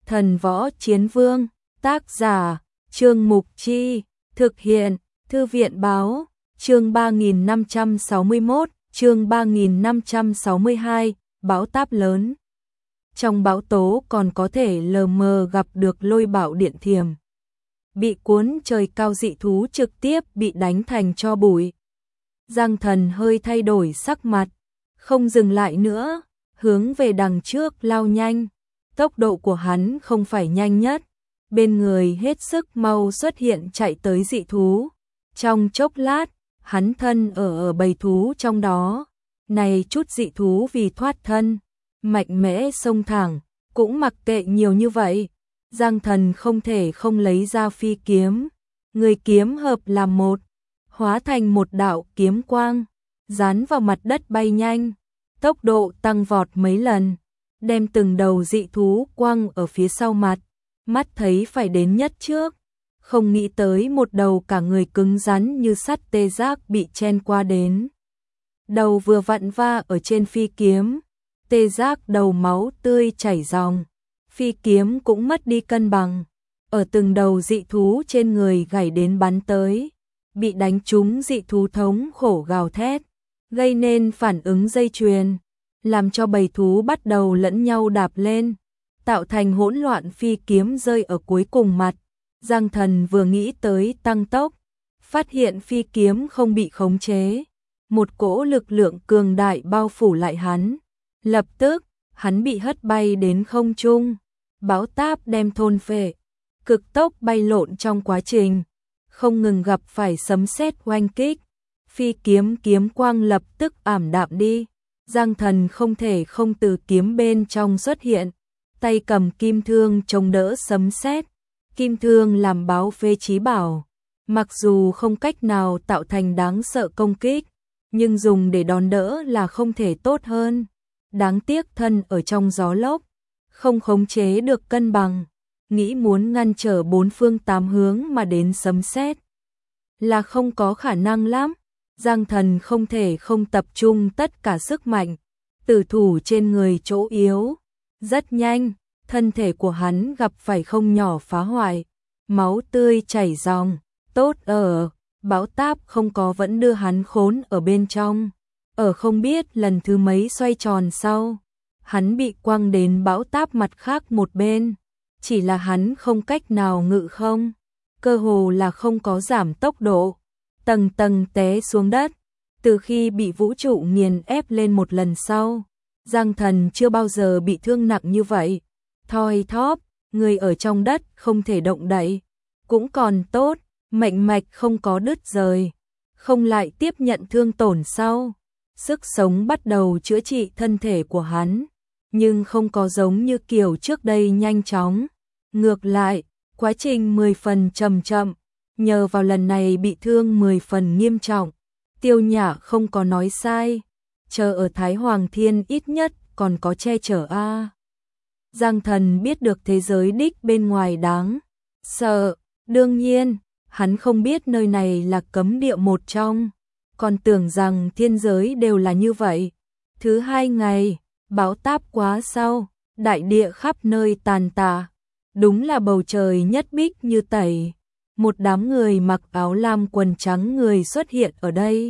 Thần Võ Chiến Vương, tác giả, Trương Mục Chi, thực hiện, Thư viện Báo, chương 3561, chương 3562, bão táp lớn. Trong bão tố còn có thể lờ mờ gặp được Lôi Bạo Điện Thiểm. Bị cuốn trời cao dị thú trực tiếp bị đánh thành tro bụi. Giang Thần hơi thay đổi sắc mặt, không dừng lại nữa, hướng về đằng trước lao nhanh. Tốc độ của hắn không phải nhanh nhất, bên người hết sức mau xuất hiện chạy tới dị thú. Trong chốc lát, hắn thân ở bầy thú trong đó. Này chút dị thú vì thoát thân, mạnh mẽ xông thẳng, cũng mặc kệ nhiều như vậy. Giang Thần không thể không lấy ra phi kiếm, người kiếm hợp làm một, hóa thành một đạo kiếm quang, dán vào mặt đất bay nhanh, tốc độ tăng vọt mấy lần, đem từng đầu dị thú quăng ở phía sau mặt, mắt thấy phải đến nhất trước, không nghĩ tới một đầu cả người cứng rắn như sắt tê giác bị chen qua đến. Đầu vừa vặn va ở trên phi kiếm, tê giác đầu máu tươi chảy ròng, phi kiếm cũng mất đi cân bằng, ở từng đầu dị thú trên người gảy đến bắn tới, bị đánh trúng dị thú thống khổ gào thét, gây nên phản ứng dây chuyền, làm cho bầy thú bắt đầu lẫn nhau đạp lên, tạo thành hỗn loạn. Phi kiếm rơi ở cuối cùng mặt, Giang Thần vừa nghĩ tới tăng tốc, phát hiện phi kiếm không bị khống chế, một cỗ lực lượng cường đại bao phủ lại hắn, lập tức hắn bị hất bay đến không trung, bão táp đem thôn phệ, cực tốc bay lộn trong quá trình, không ngừng gặp phải sấm sét oanh kích, phi kiếm kiếm quang lập tức ảm đạm đi. Giang Thần không thể không từ kiếm bên trong xuất hiện, tay cầm kim thương chống đỡ sấm sét. Kim thương làm báo phê chí bảo, mặc dù không cách nào tạo thành đáng sợ công kích, nhưng dùng để đón đỡ là không thể tốt hơn. Đáng tiếc thân ở trong gió lốc, không khống chế được cân bằng, nghĩ muốn ngăn trở bốn phương tám hướng mà đến sấm sét là không có khả năng lắm. Giang Thần không thể không tập trung tất cả sức mạnh, tử thủ trên người chỗ yếu. Rất nhanh, thân thể của hắn gặp phải không nhỏ phá hoại, máu tươi chảy ròng, tốt ở, bão táp không có vẫn đưa hắn khốn ở bên trong. Ở không biết lần thứ mấy xoay tròn sau, hắn bị quăng đến bão táp mặt khác một bên, chỉ là hắn không cách nào ngự không, cơ hồ là không có giảm tốc độ, tầng tầng té xuống đất. Từ khi bị vũ trụ nghiền ép lên một lần sau, Giang Thần chưa bao giờ bị thương nặng như vậy. Thoi thóp, người ở trong đất không thể động đậy, cũng còn tốt, mệnh mạch không có đứt rời, không lại tiếp nhận thương tổn sau. Sức sống bắt đầu chữa trị thân thể của hắn, nhưng không có giống như kiểu trước đây nhanh chóng. Ngược lại, quá trình 10 phần chậm chậm, nhờ vào lần này bị thương 10 phần nghiêm trọng. Tiêu Nhã không có nói sai, chờ ở Thái Hoàng Thiên ít nhất còn có che chở a. Giang Thần biết được thế giới đích bên ngoài đáng sợ, đương nhiên, hắn không biết nơi này là cấm địa một trong, còn tưởng rằng thiên giới đều là như vậy. Thứ hai ngày, bão táp quá sau, đại địa khắp nơi tàn tạ, đúng là bầu trời nhất bích như tẩy. Một đám người mặc áo lam quần trắng người xuất hiện ở đây.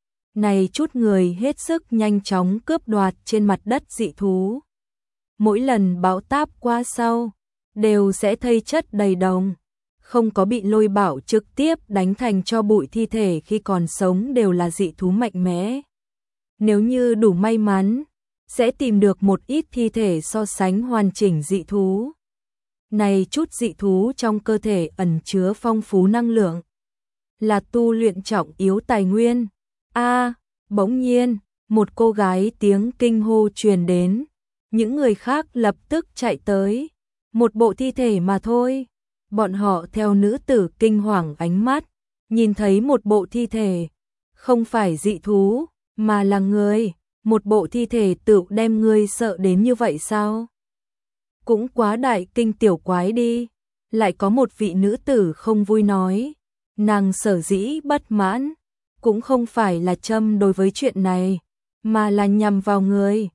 Này chút người hết sức nhanh chóng cướp đoạt trên mặt đất dị thú. Mỗi lần bão táp qua sau, đều sẽ thây chất đầy đồng. Không có bị Lôi Bạo trực tiếp đánh thành cho bụi thi thể khi còn sống đều là dị thú mạnh mẽ. Nếu như đủ may mắn, sẽ tìm được một ít thi thể so sánh hoàn chỉnh dị thú. Này chút dị thú trong cơ thể ẩn chứa phong phú năng lượng, là tu luyện trọng yếu tài nguyên. Bỗng nhiên, một cô gái tiếng kinh hô truyền đến, những người khác lập tức chạy tới, một bộ thi thể mà thôi. Bọn họ theo nữ tử kinh hoàng ánh mắt, nhìn thấy một bộ thi thể, không phải dị thú, mà là người. Một bộ thi thể tự đem ngươi sợ đến như vậy sao? Cũng quá đại kinh tiểu quái đi. Lại có một vị nữ tử không vui nói, nàng sở dĩ bất mãn, cũng không phải là châm đối với chuyện này, mà là nhằm vào người.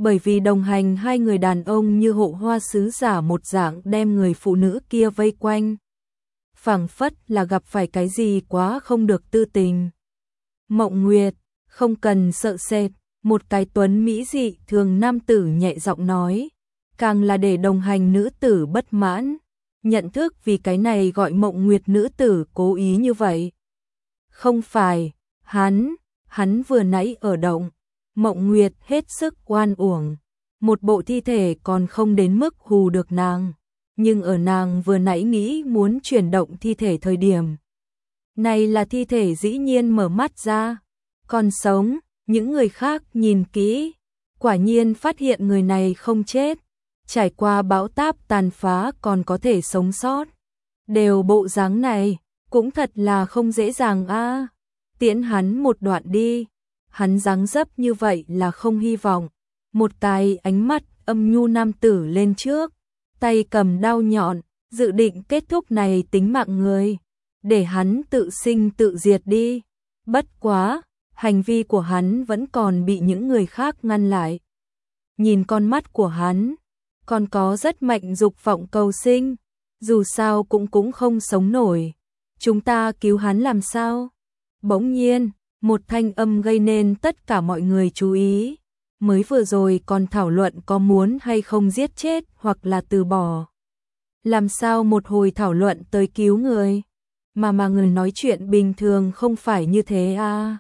bởi vì đồng hành hai người đàn ông như hộ hoa sứ giả một dạng đem người phụ nữ kia vây quanh. Phảng phất là gặp phải cái gì quá không được tư tình. Mộng Nguyệt, không cần sợ sệt, một cái tuấn mỹ dị thường nam tử nhẹ giọng nói, càng là để đồng hành nữ tử bất mãn, nhận thức vì cái này gọi Mộng Nguyệt nữ tử cố ý như vậy. Không phải, hắn vừa nãy ở động, Mộng Nguyệt hết sức oan uổng, một bộ thi thể còn không đến mức hù được nàng, nhưng ở nàng vừa nãy nghĩ muốn chuyển động thi thể thời điểm. Này là thi thể dĩ nhiên mở mắt ra, còn sống, những người khác nhìn kỹ, quả nhiên phát hiện người này không chết, trải qua bão táp tàn phá còn có thể sống sót. Đều bộ dáng này, cũng thật là không dễ dàng a. Tiễn hắn một đoạn đi, hắn dáng dấp như vậy là không hy vọng. Một cái ánh mắt âm nhu nam tử lên trước, tay cầm đao nhọn, dự định kết thúc này tính mạng người, để hắn tự sinh tự diệt đi. Bất quá, hành vi của hắn vẫn còn bị những người khác ngăn lại. Nhìn con mắt của hắn, còn có rất mạnh dục vọng cầu sinh, dù sao cũng không sống nổi. Chúng ta cứu hắn làm sao? Bỗng nhiên, một thanh âm gây nên tất cả mọi người chú ý. Mới vừa rồi còn thảo luận có muốn hay không giết chết hoặc là từ bỏ. Làm sao một hồi thảo luận tới cứu người? Mà người nói chuyện bình thường không phải như thế à?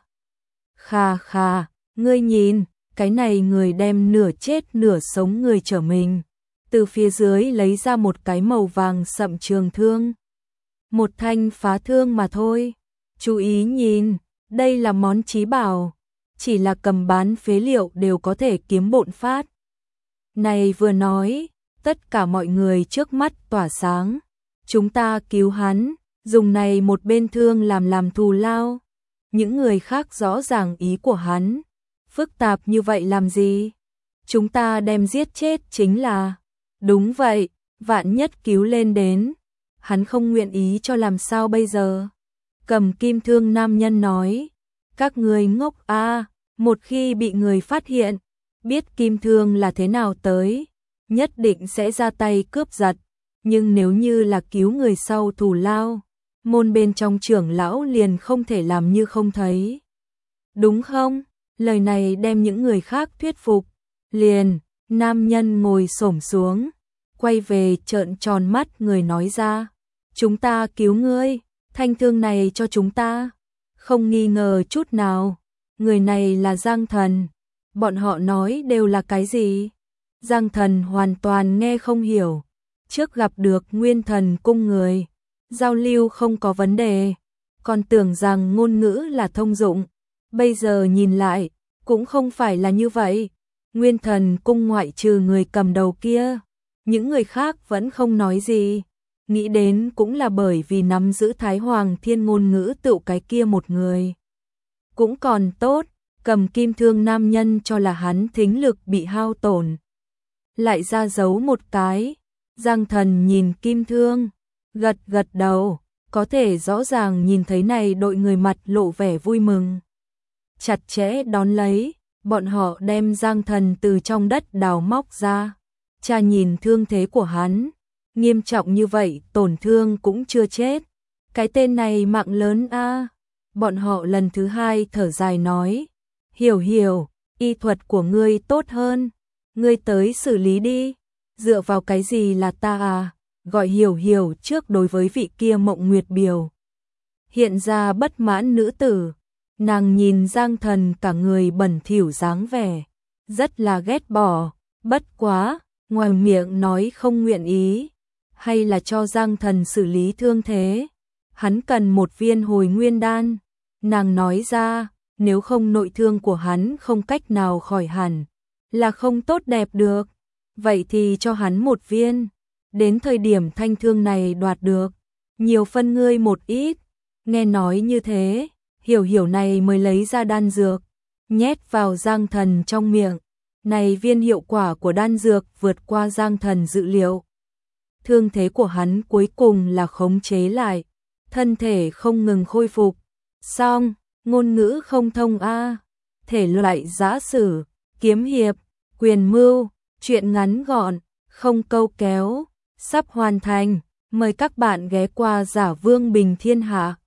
Khà, ngươi nhìn, cái này người đem nửa chết nửa sống người trở mình. Từ phía dưới lấy ra một cái màu vàng sậm trường thương. Một thanh phá thương mà thôi. Chú ý nhìn, đây là món chí bảo. Chỉ là cầm bán phế liệu đều có thể kiếm bộn phát. Này vừa nói, tất cả mọi người trước mắt tỏa sáng. Chúng ta cứu hắn, dùng này một bên thương làm thù lao. Những người khác rõ ràng ý của hắn. Phức tạp như vậy làm gì? Chúng ta đem giết chết chính là... Đúng vậy, vạn nhất cứu lên đến. Hắn không nguyện ý cho làm sao bây giờ? Cầm kim thương nam nhân nói. Các người ngốc a, một khi bị người phát hiện, biết kim thương là thế nào tới, nhất định sẽ ra tay cướp giật. Nhưng nếu như là cứu người sau thù lao, môn bên trong trưởng lão liền không thể làm như không thấy. Đúng không? Lời này đem những người khác thuyết phục. Liền, nam nhân ngồi xổm xuống, quay về trợn tròn mắt người nói ra. Chúng ta cứu ngươi, thanh thương này cho chúng ta. Không nghi ngờ chút nào, người này là Giang Thần. Bọn họ nói đều là cái gì? Giang Thần hoàn toàn nghe không hiểu. Trước gặp được Nguyên Thần cung người, giao lưu không có vấn đề, còn tưởng rằng ngôn ngữ là thông dụng. Bây giờ nhìn lại, cũng không phải là như vậy. Nguyên Thần cung ngoại trừ người cầm đầu kia, những người khác vẫn không nói gì. Nghĩ đến cũng là bởi vì nắm giữ Thái Hoàng Thiên ngôn ngữ tựu cái kia một người. Cũng còn tốt, cầm kim thương nam nhân cho là hắn thính lực bị hao tổn. Lại ra dấu một cái, Giang Thần nhìn kim thương, gật đầu, có thể rõ ràng nhìn thấy này đội người mặt lộ vẻ vui mừng. Chặt chẽ đón lấy, bọn họ đem Giang Thần từ trong đất đào móc ra. Cha nhìn thương thế của hắn, nghiêm trọng như vậy tổn thương cũng chưa chết. Cái tên này mạng lớn a. Bọn họ lần thứ hai thở dài nói, hiểu, y thuật của ngươi tốt hơn, ngươi tới xử lý đi. Dựa vào cái gì là ta à? Gọi hiểu trước đối với vị kia Mộng Nguyệt biểu. Hiện ra bất mãn nữ tử, nàng nhìn Giang Thần cả người bẩn thỉu dáng vẻ, rất là ghét bỏ, bất quá, ngoài miệng nói không nguyện ý, hay là cho Giang Thần xử lý thương thế. Hắn cần một viên hồi nguyên đan, nàng nói ra, nếu không nội thương của hắn không cách nào khỏi hẳn, là không tốt đẹp được, vậy thì cho hắn một viên, đến thời điểm thanh thương này đoạt được, nhiều phân ngươi một ít. Nghe nói như thế, hiểu này mới lấy ra đan dược, nhét vào Giang Thần trong miệng. Này viên hiệu quả của đan dược vượt qua Giang Thần dự liệu. Thương thế của hắn cuối cùng là khống chế lại, thân thể không ngừng khôi phục. Xong, ngôn ngữ không thông a, thể loại giã sử, kiếm hiệp, Quyền mưu, chuyện ngắn gọn, không câu kéo, sắp hoàn thành. Mời các bạn ghé qua Giả Vương Bình Thiên Hạ.